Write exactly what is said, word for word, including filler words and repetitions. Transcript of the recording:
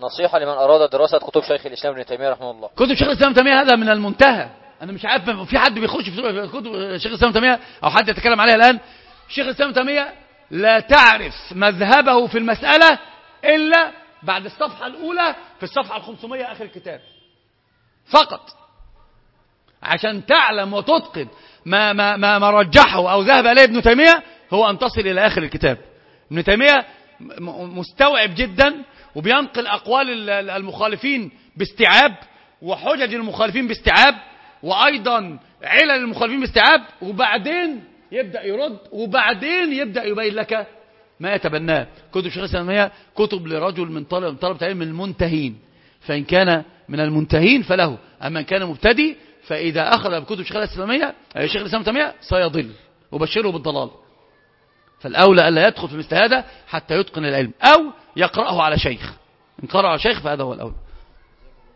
نصيحة لمن أراد دراسة كتب شيخ الإسلام ابن تيمية رحمه الله. كتب شيخ الإسلام ابن تيمية هذا من المنتهى. أنا مش عارف في حد بيخش في كتب شيخ الإسلام ابن تيمية أو حد يتكلم عليها الآن. شيخ الإسلام ابن تيمية لا تعرف مذهبه في المسألة إلا بعد الصفحة الأولى في الصفحة الخمسمائة آخر الكتاب فقط، عشان تعلم وتتقن ما, ما, ما, ما رجحه أو ذهب إليه ابن تيمية هو أن تصل إلى آخر الكتاب. ابن تيمية مستوعب جدا وبينقل أقوال المخالفين باستيعاب وحجج المخالفين باستيعاب وأيضا علل المخالفين باستيعاب، وبعدين يبدأ يرد وبعدين يبدأ يبين لك ما يتبناه. كتب شيخ الإسلام كتب لرجل من طلب طلب علم المنتهين، فإن كان من المنتهين فله، أما إن كان مبتدي فإذا أخذ بكتب شيخ الإسلام شيخ الإسلام تيمية سيضل وبشره بالضلال. فالأولى ألا يدخل في مثل هذا حتى يتقن العلم أو يقرأه على شيخ. إن قرأ على شيخ فهذا هو الأولى.